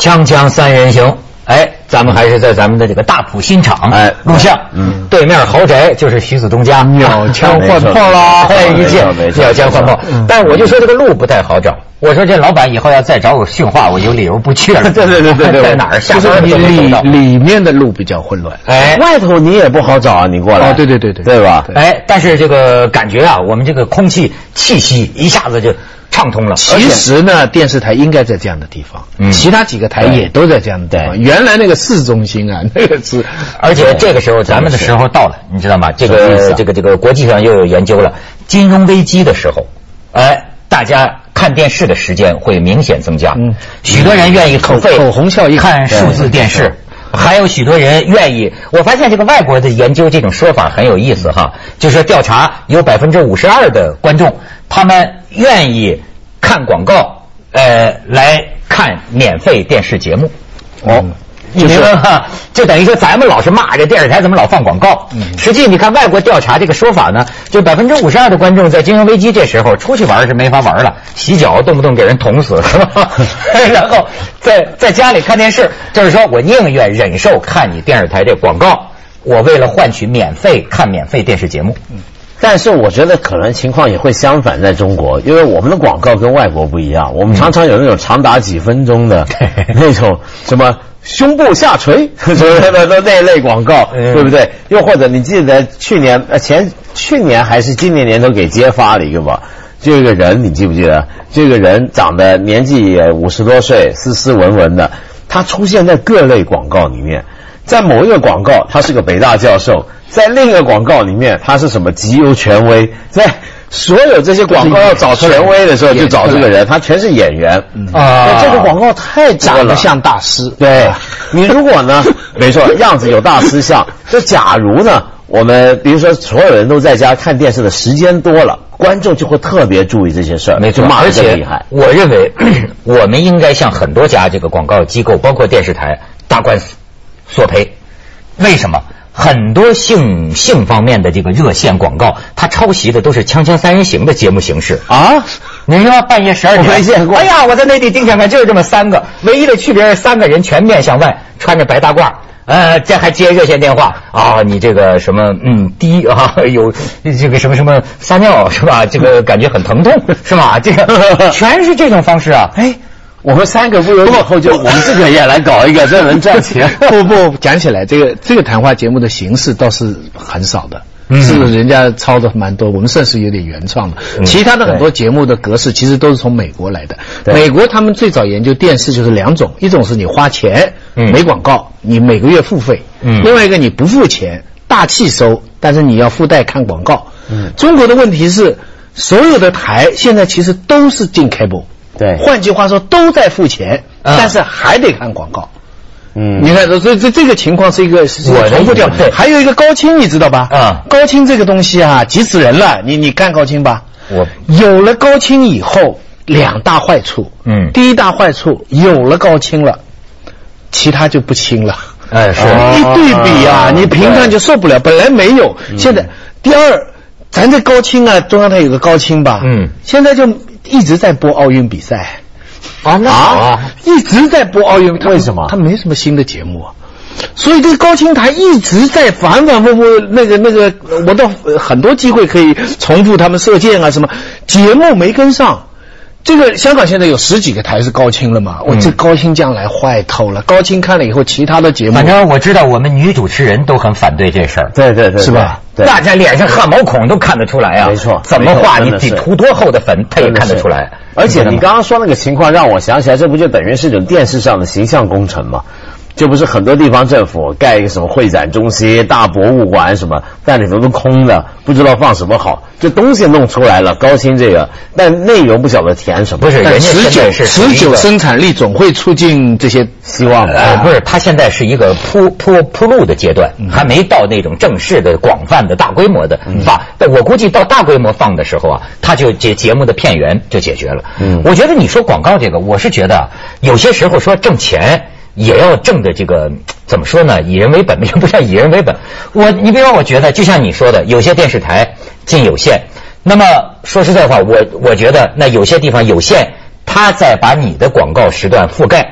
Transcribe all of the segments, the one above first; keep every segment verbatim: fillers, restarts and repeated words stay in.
锵锵三人行，哎，咱们还是在咱们的这个大埔新场哎录像，嗯，对面豪宅就是徐子东家， 鸟枪换炮啦， 哎，一见鸟枪换炮。但我就说这个路不太好找，我说这老板以后要再找我训话，我有理由不去了。 对对对对对， 在哪儿？下就是你里里面的路比较混乱， 哎，外头你也不好找啊，你过来。 哦，对对对对， 对吧？ 哎，但是这个感觉啊，我们这个空气气息一下子就畅通了。 其实呢，电视台应该在这样的地方，嗯，其他几个台也都在这样的地方。原来那个市中心啊，那个是， 而且这个时候咱们的时候到了，你知道吗？这个这个这个国际上又有研究了，金融危机的时候，哎，大家看电视的时间会明显增加，嗯，许多人愿意口费口红效应看数字电视。还有许多人愿意，我发现这个外国的研究这种说法很有意思哈，就是调查有百分之五十二的观众，他们愿意看广告，呃，来看免费电视节目。哦，嗯、你明白吗？就等于说咱们老是骂这电视台怎么老放广告，嗯、实际你看外国调查这个说法呢，就百分之五十二的观众在金融危机这时候出去玩是没法玩了，洗脚动不动给人捅死是吧？然后在在家里看电视，就是说我宁愿忍受看你电视台这广告，我为了换取免费看免费电视节目。嗯， 但是我觉得可能情况也会相反，在中国，因为我们的广告跟外国不一样，我们常常有那种长达几分钟的那种什么胸部下垂什么的那类广告，对不对？又或者你记得去年呃前去年还是今年年头给揭发了一个吧，这个人你记不记得？这个人长得年纪也五十多岁，斯斯文文的，他出现在各类广告里面。在某一个广告他是个北大教授，在另一个广告里面他是什么极优权威，在所有这些广告要找权威的时候就找这个人，他全是演员啊。这个广告太长得像大师， 对，你如果呢，没错，样子有大师像。就假如呢，我们比如说所有人都在家看电视的时间多了，观众就会特别注意这些事儿， 没错，而且我认为我们应该向很多家这个广告机构，包括电视台打官司索赔。为什么？很多性性方面的这个热线广告，它抄袭的都是《锵锵三人行》的节目形式啊！你说半夜十二点， 我没见过。 哎呀，我在内地盯上看，就是这么三个，唯一的区别是三个人全面向外，穿着白大褂，呃，这还接热线电话啊！你这个什么嗯低啊，有这个什么什么撒尿是吧？这个感觉很疼痛是吧？这个全是这种方式啊！哎。 我们三个不如以后就我们这个也来搞一个，这能赚钱。 不不，讲起来，这个这个谈话节目的形式倒是很少的，嗯、是人家抄的蛮多，我们算是有点原创的。嗯、其他的很多节目的格式其实都是从美国来的。美国他们最早研究电视就是两种，一种是你花钱、嗯、没广告，你每个月付费；嗯、另外一个你不付钱，大气收，但是你要附带看广告。嗯、中国的问题是，所有的台现在其实都是进 cable。 对， 换句话说都在付钱，嗯、但是还得看广告。嗯，你看，所以这这个情况是一个是重复掉。还有一个高清，你知道吧？啊、嗯，高清这个东西啊，急死人了。你你看高清吧。我有了高清以后，两大坏处。嗯，第一大坏处，有了高清了，其他就不清了。 哎，是一对比啊，你平常就受不了。本来没有，嗯、现在第二，咱这高清啊，中央台有个高清吧？嗯，现在就。一直在播奥运比赛啊，那好啊， 一直在播奥运， 为什么？ 他没什么新的节目啊，所以这个高清台一直在反反复复，那个那个，我到很多机会可以重复他们射箭啊什么，节目没跟上。这个香港现在有十几个台是高清了嘛？我、嗯、这高清将来坏透了。高清看了以后，其他的节目， 反正我知道我们女主持人都很反对这事儿。 对对对， 是吧？ 对， 大家脸上汗毛孔都看得出来啊。 没错， 怎么画你得涂多厚的粉，他也看得出来。 而且你刚刚说那个情况让我想起来，这不就等于是一种电视上的形象工程吗？就不是很多地方政府盖一个什么会展中心、大博物馆什么，但里头都空的，不知道放什么好。这东西弄出来了，高清这个，但内容不晓得填什么。 不是，人家持久持久生产力总会促进这些希望的。 呃，不是，他现在是一个铺铺铺路的阶段，嗯、还没到那种正式的、广泛的、大规模的放。嗯、我估计到大规模放的时候啊，他就这节目的片源就解决了。嗯，我觉得你说广告这个，我是觉得有些时候说挣钱。也要挣的这个怎么说呢？以人为本也不算以人为本。我你比如说，我觉得就像你说的，有些电视台进有线，那么说实在话，我我觉得那有些地方有线，它在把你的广告时段覆盖，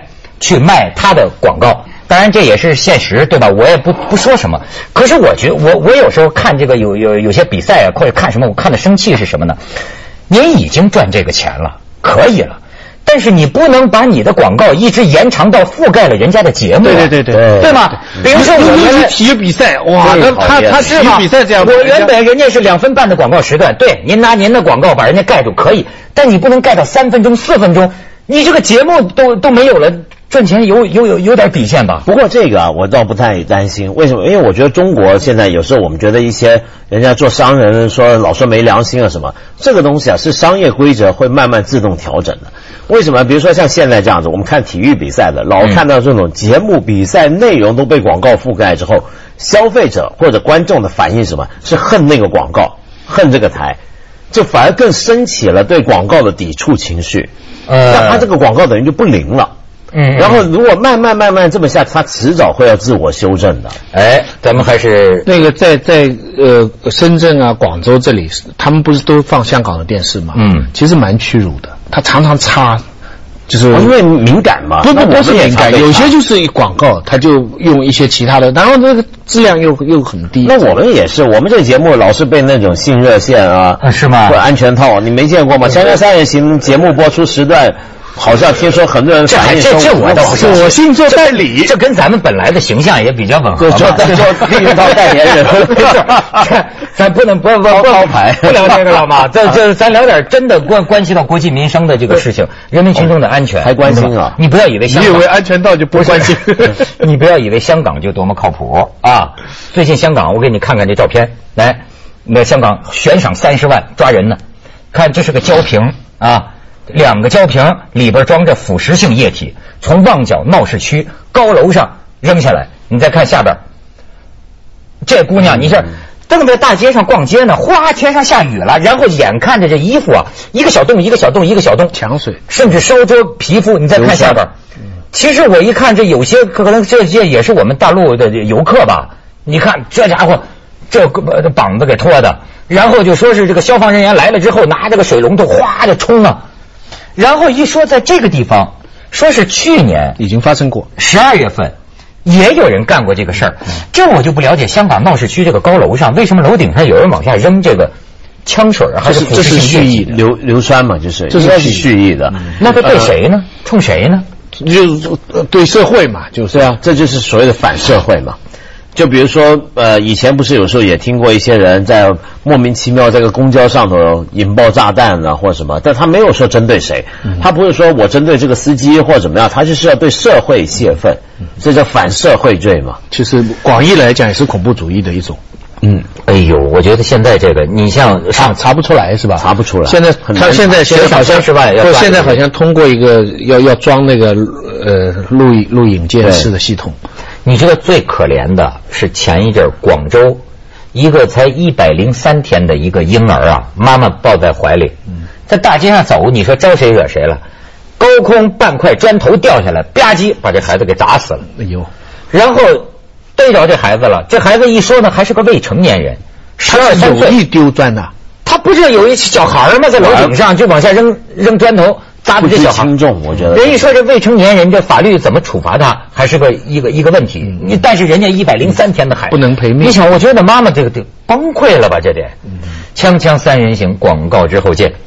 去卖他的广告。当然这也是现实，对吧？我也不不说什么。可是我觉得我我有时候看这个有有有些比赛啊，或者看什么，我看的生气是什么呢？您已经赚这个钱了，可以了。但是你不能把你的广告一直延长到覆盖了人家的节目、啊， 对对对对， 对吗？比如说我原来体育比赛，哇，那他他体育比赛这样， 我原本人家是两分半的广告时段，对，您拿您的广告把人家盖住可以，但你不能盖到三分钟、四分钟，你这个节目都都没有了。赚钱有有有有点底线吧？ 不过这个啊，我倒不太担心。为什么？因为我觉得中国现在有时候我们觉得一些人家做商人说老说没良心啊什么，这个东西啊是商业规则会慢慢自动调整的。为什么？比如说像现在这样子，我们看体育比赛的，老看到这种节目比赛内容都被广告覆盖之后，消费者或者观众的反应什么？是恨那个广告，恨这个台，就反而更升起了对广告的抵触情绪。呃，那他这个广告等于就不灵了。嗯，然后如果慢慢慢慢这么下，它迟早会要自我修正的。 哎，咱们还是那个在在呃深圳啊、广州这里，他们不是都放香港的电视吗？嗯，其实蛮屈辱的，他常常插，就是因为敏感嘛。 不不不是敏感，有些就是广告，他就用一些其他的，然后那个质量又又很低。 那我们也是，我们这个节目老是被那种信热线啊， 啊是吗？ 或者安全套，你没见过吗？锵锵三人行节目播出时段。好像听说很多人反映这这我倒不是， 我信做代理， 这跟咱们本来的形象也比较吻合嘛。 做做利用到代言人， 咱不能不不不包牌， 不聊这个了嘛。这这咱聊点真的关关系到国计民生的这个事情，人民群众的安全还关心啊！ 你不要以为香港， 你以为安全套就不关心， 你不要以为香港就多么靠谱啊！最近香港，我给你看看这照片，来，那香港悬赏三十万抓人呢，看这是个胶瓶啊。两个胶瓶里边装着腐蚀性液体，从旺角闹市区高楼上扔下来。你再看下边，这姑娘，你这正在大街上逛街呢，哗，天上下雨了，然后眼看着这衣服啊，一个小洞一个小洞一个小洞， 抢水， 甚至烧灼皮肤。你再看下边，其实我一看，这有些可能这些也是我们大陆的游客吧？你看这家伙，这膀子给脱的，然后就说是这个消防人员来了之后，拿这个水龙头哗就冲啊。然后一说在这个地方，说是去年已经发生过， 十二月份也有人干过这个事儿。这我就不了解，香港闹市区这个高楼上，为什么楼顶上有人往下扔这个枪水还是腐蚀性液体？ 硫硫酸嘛，就是这是蓄意的。 那他对谁呢？冲谁呢？ 就对社会嘛，就是啊，这就是所谓的反社会嘛。就比如说，呃，以前不是有时候也听过一些人在莫名其妙在个公交上头引爆炸弹啊，或者什么，但他没有说针对谁，他不是说我针对这个司机或者怎么样，他就是要对社会泄愤，这叫反社会罪嘛。 其实广义来讲也是恐怖主义的一种。 嗯，哎呦，我觉得现在这个，你像查查不出来是吧？ 查不出来。 现在他现在现在好像是吧？ 不，现在好像通过一个要要装那个呃录录影监视的系统。 你知道最可怜的是前一阵广州一个才一百零三天的一个婴儿啊，妈妈抱在怀里，在大街上走，你说招谁惹谁了？高空半块砖头掉下来，吧唧把这孩子给砸死了。 哎呦！ 然后逮着这孩子了，这孩子一说呢，还是个未成年人，十二三岁， 有意丢砖的。 他不是有一小孩吗？在楼顶上就往下扔扔砖头。砸的这小孩， 我觉得人一说这未成年人，这法律怎么处罚他，还是个一个一个问题。你但是人家一百零三天的孩子不能赔命， 你想，我觉得妈妈这个得崩溃了吧？这得。锵锵三人行，广告之后见。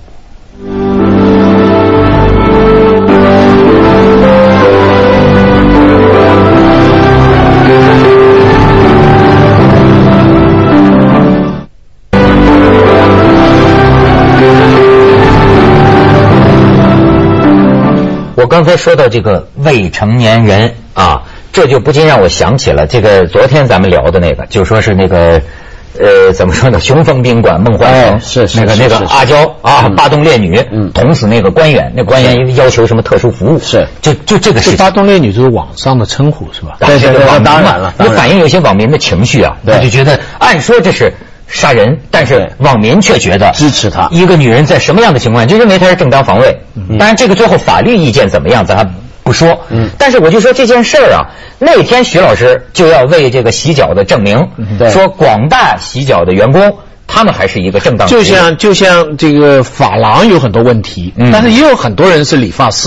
我刚才说到这个未成年人啊，这就不禁让我想起了这个昨天咱们聊的那个，就说是那个呃怎么说呢，雄风宾馆梦幻城、 哎、是是那个那个阿娇啊，八洞烈女、嗯、捅死那个官员，那官员要求什么特殊服务， 是就就这个事情。 八洞烈女就是网上的称呼是吧？ 对对对， 当然了， 你反映有些网民的情绪啊，他就觉得按说这是杀人，但是网民却觉得支持他。 一个女人在什么样的情况就认为她是正当防卫？嗯、当然，这个最后法律意见怎么样，咱还不说。嗯，但是我就说这件事儿啊，那天徐老师就要为这个洗脚的证明，嗯、说广大洗脚的员工，他们还是一个正当。 就像就像这个发廊有很多问题，嗯、但是也有很多人是理发师。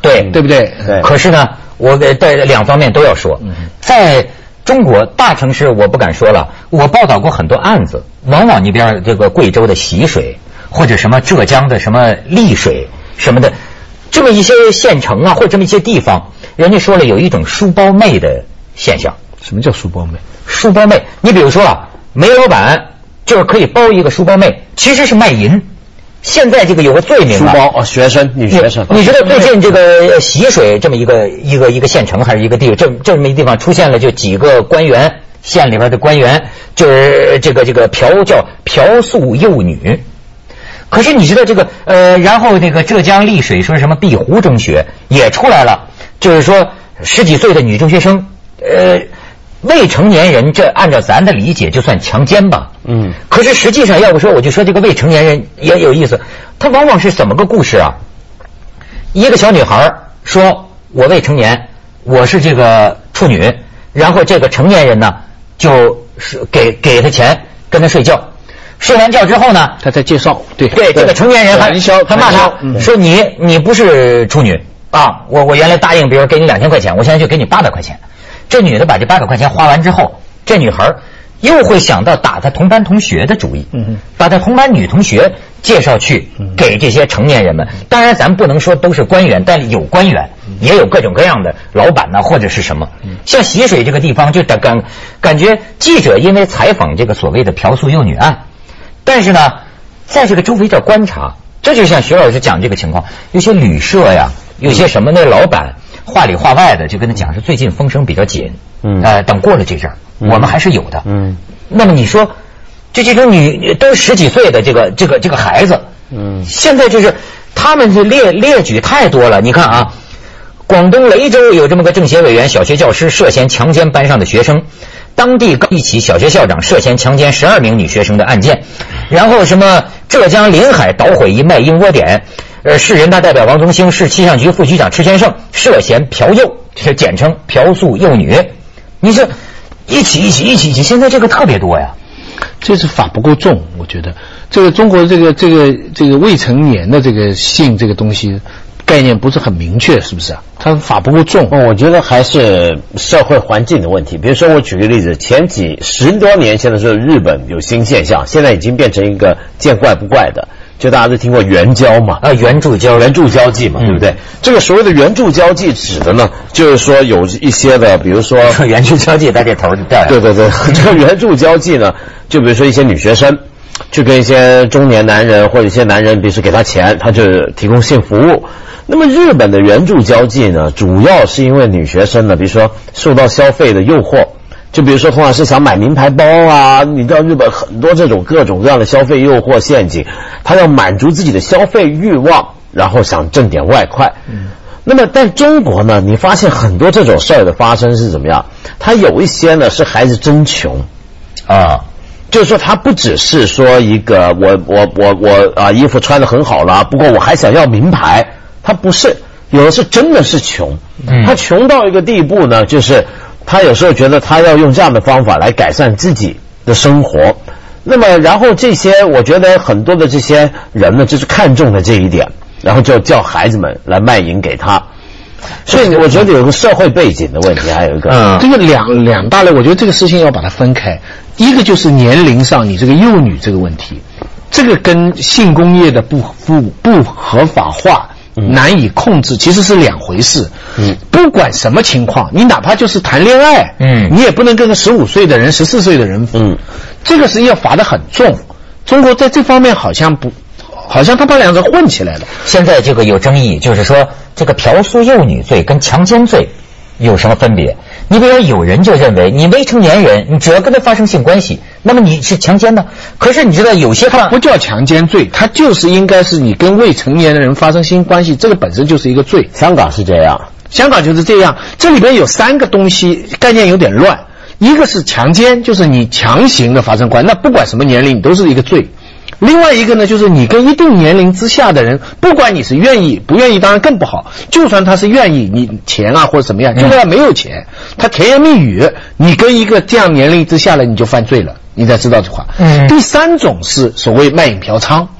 对， 对不对？ 对。 可是呢，我在两方面都要说，在中国大城市我不敢说了，我报道过很多案子，往往那边这个贵州的习水，或者什么浙江的什么丽水什么的，这么一些县城啊，或者这么一些地方，人家说了有一种书包妹的现象。 什么叫书包妹？ 书包妹，你比如说啊，煤老板就是可以包一个书包妹，其实是卖淫。现在这个有个罪名书包哦，学生女学生。 你知道最近这个习水这么一个一个一个县城还是一个地这这么一个地方出现了就几个官员，县里边的官员就是这个这个嫖叫嫖宿幼女。可是你知道这个呃，然后这个浙江丽水说什么碧湖中学也出来了，就是说十几岁的女中学生，呃。未成年人，这按照咱的理解就算强奸吧。嗯。可是实际上，要不说我就说这个未成年人也有意思，他往往是怎么个故事啊？一个小女孩说：“我未成年，我是这个处女。”然后这个成年人呢，就是给给他钱跟他睡觉，睡完觉之后呢， 他在介绍，对对，这个成年人还还骂他说你你不是处女啊！我我原来答应，比如给你两千块钱，我现在就给你八百块钱。这女的把这八百块钱花完之后，这女孩又会想到打她同班同学的主意，嗯，把她同班女同学介绍去给这些成年人们。当然，咱不能说都是官员，但有官员，也有各种各样的老板呐、啊，或者是什么。像习水这个地方，就感感觉记者因为采访这个所谓的嫖宿幼女案，但是呢，在这个周围这观察，这就像徐老师讲这个情况，有些旅社呀，有些什么那老板。话里话外的就跟他讲是最近风声比较紧，嗯，呃，等过了这阵儿，嗯、我们还是有的，嗯。那么你说，就这种女都十几岁的这个这个这个孩子，嗯，现在就是他们是列列举太多了。你看啊，广东雷州有这么个政协委员，小学教师涉嫌强奸班上的学生，当地一起小学校长涉嫌强奸十二名女学生的案件，然后什么浙江临海捣毁一卖淫窝点。呃，市人大代表王宗兴，市气象局副局长池先生涉嫌嫖幼，是简称嫖宿幼女。你说一起一起一起一起，现在这个特别多呀。 这是法不够重，我觉得这个中国这个这个这个未成年的这个性这个东西概念不是很明确，是不是啊？它法不够重。 哦，我觉得还是社会环境的问题。比如说，我举个例子，前几十多年前的时候，日本有新现象，现在已经变成一个见怪不怪的。就大家都听过援交嘛， 啊，援助交援助交际嘛，对不对？这个所谓的援助交际指的呢，就是说有一些的，比如说援助交际，在这头就掉下来。 对对对，这个援助交际呢，就比如说一些女学生去跟一些中年男人或者一些男人，比如说给他钱，他就提供性服务。那么日本的援助交际呢，主要是因为女学生呢，比如说受到消费的诱惑。就比如说，通常是想买名牌包啊，你知道日本很多这种各种各样的消费诱惑陷阱，他要满足自己的消费欲望，然后想挣点外快。嗯，那么但中国呢，你发现很多这种事儿的发生是怎么样？他有一些呢是孩子真穷啊，就是说他不只是说一个我我我我啊衣服穿得很好了，不过我还想要名牌，他不是，有的是真的是穷，嗯，他穷到一个地步呢，就是。他有时候觉得他要用这样的方法来改善自己的生活，那么然后这些我觉得很多的这些人呢，就是看中了这一点，然后就叫孩子们来卖淫给他。所以我觉得有个社会背景的问题，还有一个， 嗯，这个两两大类，我觉得这个事情要把它分开。一个就是年龄上你这个幼女这个问题，这个跟性工业的不不不合法化。难以控制其实是两回事。嗯，不管什么情况，你哪怕就是谈恋爱，嗯，你也不能跟个十五岁的人、十四岁的人，嗯，这个是要罚得很重。中国在这方面好像不，好像他把两者混起来了。 现在这个有争议，就是说这个嫖宿幼女罪跟强奸罪有什么分别？你比如说，有人就认为你未成年人，你只要跟他发生性关系，那么你是强奸的。可是你知道，有些他不叫强奸罪，他就是应该是你跟未成年的人发生性关系，这个本身就是一个罪。 香港是这样， 香港就是这样。这里边有三个东西，概念有点乱。一个是强奸，就是你强行的发生关系，那不管什么年龄，你都是一个罪。另外一个呢，就是你跟一定年龄之下的人，不管你是愿意不愿意，当然更不好。就算他是愿意，你钱啊或者怎么样，就算他没有钱，他甜言蜜语，你跟一个这样年龄之下的你就犯罪了，你才知道这话。嗯。第三种是所谓卖淫嫖娼，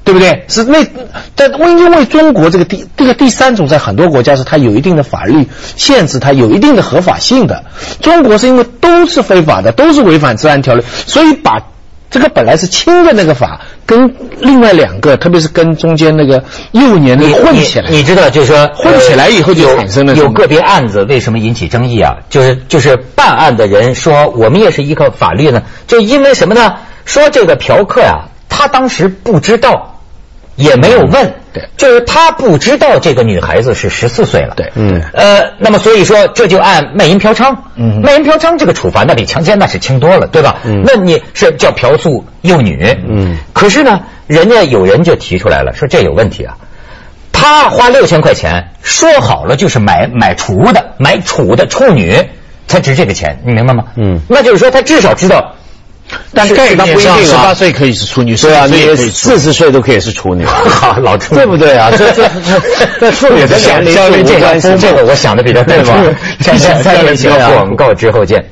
对不对？是那但因为中国这个第这个第三种在很多国家是它有一定的法律限制，它有一定的合法性的。中国是因为都是非法的，都是违反治安条例，所以把这个本来是轻的那个法跟另外两个，特别是跟中间那个幼年的混起来。 你, 你, 你知道，就是说混起来以后就产生了有有个别案子为什么引起争议啊？就是就是办案的人说我们也是依靠法律呢，就因为什么呢？说这个嫖客呀、啊，他当时不知道。也没有问， 对， 就是他不知道这个女孩子是十四岁了， 对， 嗯，呃，那么所以说这就按卖淫嫖娼，嗯，卖淫嫖娼这个处罚那比强奸那是轻多了，对吧？嗯，那你是叫嫖宿幼女，嗯，可是呢，人家有人就提出来了，说这有问题啊，他花六千块钱，说好了就是买买处的，买处的处女才值这个钱，你明白吗？嗯，那就是说他至少知道。 但概念上十八岁可以是处女， 对啊，你四十岁都可以是处女， 好老处女， 对不对啊？这这这处女的年龄交流这个这个我想的比较对吧？三三三年前广告之后见。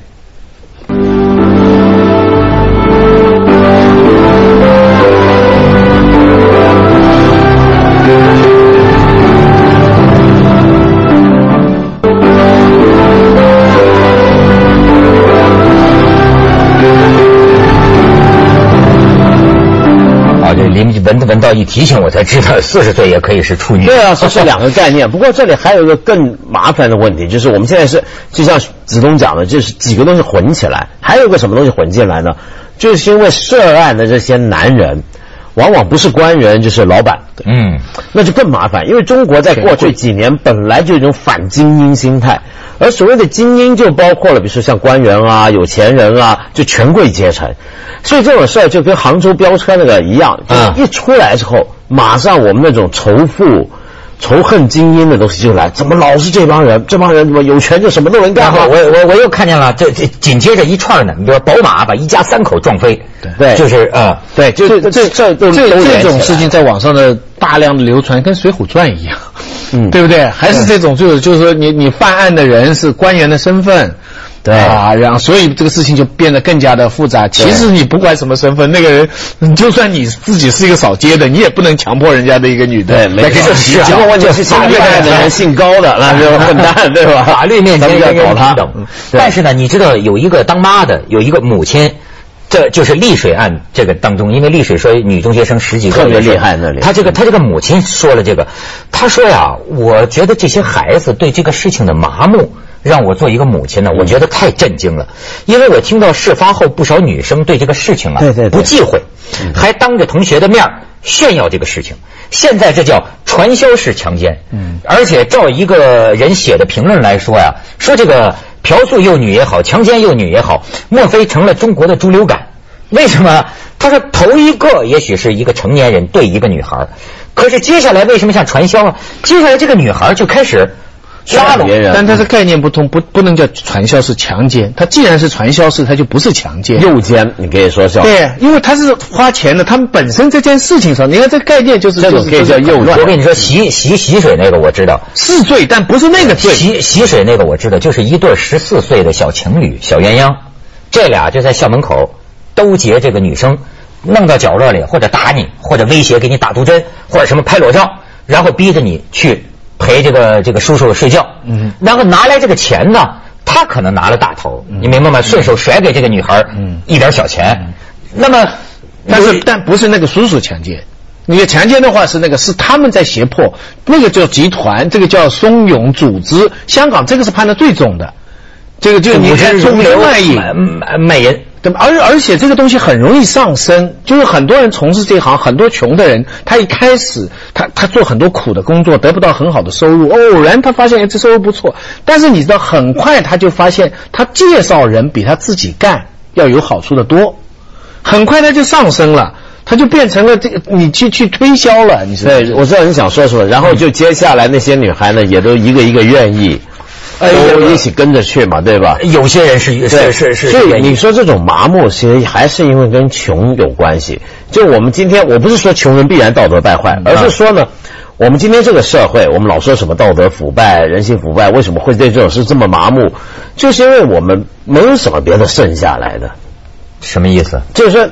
闻闻到一提醒我才知道，四十岁也可以是处女。 对啊，这是两个概念。不过这里还有一个更麻烦的问题，就是我们现在是就像子东讲的，就是几个东西混起来。还有个什么东西混进来呢？就是因为涉案的这些男人，往往不是官员就是老板，嗯，那就更麻烦。因为中国在过去几年本来就有一种反精英心态，而所谓的精英就包括了，比如说像官员啊、有钱人啊，就权贵阶层。所以这种事儿就跟杭州飙车那个一样，就一出来之后，马上我们那种仇富、仇恨精英的东西就来。怎么老是这帮人？这帮人怎么有权就什么都能干？ 然后我我我又看见了，这这紧接着一串呢，你比如宝马把一家三口撞飞， 对， 就是呃， 对，就这这这这这种事情在网上的大量的流传，跟《水浒传》一样，嗯，对不对？还是这种就是就是说你你犯案的人是官员的身份。对啊，然后所以这个事情就变得更加的复杂。其实你不管什么身份，那个人就算你自己是一个扫街的，你也不能强迫人家的一个女的来跟你洗脚。 如果问题是法律面的人姓高的，那就混蛋，对吧？ 法律面前要搞他。但是呢，你知道有一个当妈的，有一个母亲。这就是丽水案这个当中，因为丽水说女中学生十几个特别厉害那里， 他这个他这个母亲说了这个，他说呀，我觉得这些孩子对这个事情的麻木，让我做一个母亲呢，我觉得太震惊了，因为我听到事发后不少女生对这个事情啊， 对对对， 不忌讳，还当着同学的面炫耀这个事情。现在这叫传销式强奸，嗯，而且照一个人写的评论来说呀，说这个。嫖宿幼女也好，强奸幼女也好，莫非成了中国的猪流感？为什么？他说头一个也许是一个成年人对一个女孩，可是接下来为什么像传销啊？接下来这个女孩就开始拉拢别人， 但它的概念不同，不不能叫传销是强奸。它既然是传销式，它就不是强奸。 诱奸，你可以说叫对，因为它是花钱的，他们本身这件事情上，你看这个概念就是这种可以叫诱奸。我跟你说，洗洗洗水那个我知道是罪，但不是那个罪。 洗洗水那个我知道，就是一对十四岁的小情侣、小鸳鸯，这俩就在校门口兜截这个女生，弄到角落里，或者打你，或者威胁给你打毒针，或者什么拍裸照，然后逼着你去。陪这个这个叔叔睡觉，嗯，然后拿来这个钱呢，他可能拿了大头，嗯、你明白吗？顺手甩给这个女孩，嗯，一点小钱。嗯、那么， 但是但不是那个叔叔强奸，你强奸的话是那个是他们在胁迫，那个叫集团，这个叫怂恿组织。香港这个是判的最重的，这个就你看中流卖淫卖淫。 对吧？而而且这个东西很容易上升，就是很多人从事这行，很多穷的人，他一开始他他做很多苦的工作，得不到很好的收入，偶然他发现哎这收入不错，但是你知道很快他就发现他介绍人比他自己干要有好处的多，很快他就上升了。他就变成了这个，你去去推销了，你知道？ 对，我知道你想说什么。然后就接下来那些女孩呢，也都一个一个愿意。哎，都一起跟着去嘛，对吧？ 有些人是是是是， 所以你说这种麻木，其实还是因为跟穷有关系。就我们今天，我不是说穷人必然道德败坏，而是说呢，我们今天这个社会，我们老说什么道德腐败、人性腐败，为什么会对这种事这么麻木？就是因为我们没有什么别的剩下来的。 什么意思？ 就是说，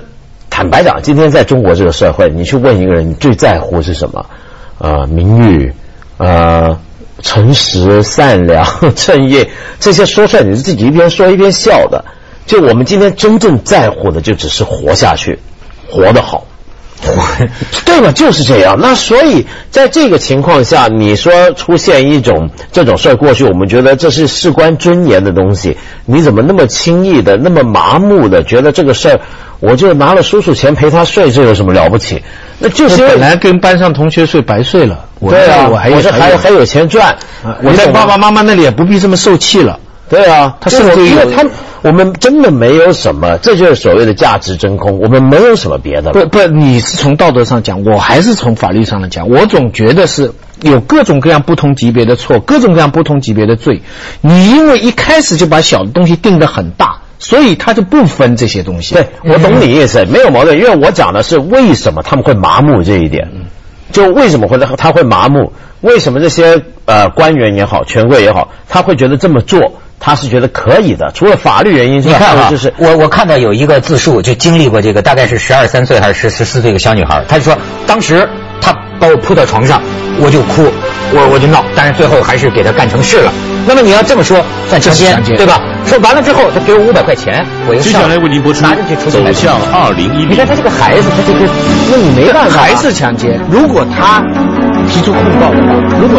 坦白讲，今天在中国这个社会，你去问一个人，你最在乎是什么？呃，名誉，呃，诚实、善良、正业，这些说出来，你是自己一边说一边笑的。就我们今天真正在乎的，就只是活下去，活得好。对吧？就是这样。那所以在这个情况下，你说出现一种这种事儿，过去我们觉得这是事关尊严的东西，你怎么那么轻易的、那么麻木的觉得这个事儿，我就拿了叔叔钱陪他睡，这有什么了不起？那就是本来跟班上同学睡白睡了。我对啊， 我还有我还有还有钱赚， 我在爸爸妈妈那里也不必这么受气了。 对啊， 他甚至因为他我们真的没有什么，这就是所谓的价值真空，我们没有什么别的了。 不不，你是从道德上讲，我还是从法律上来讲，我总觉得是有各种各样不同级别的错，各种各样不同级别的罪。你因为一开始就把小的东西定得很大，所以他就不分这些东西。 对，我懂你意思，没有矛盾，因为我讲的是为什么他们会麻木这一点，就为什么会他会麻木，为什么这些呃官员也好，权贵也好，他会觉得这么做。他是觉得可以的，除了法律原因之外， 你看啊， 就是我我看到有一个自述，就经历过这个，大概是十二三岁还是十十四岁一个小女孩，她就说当时她把我扑到床上，我就哭，我我就闹，但是最后还是给她干成事了。那么你要这么说，算强奸，对吧？说完了之后，她给我五百块钱，我又接下来为您播出拿着去出去走向二零一零。 你看他这个孩子，他这个，那你没办法， 还是强奸。如果他提出控告的话，如果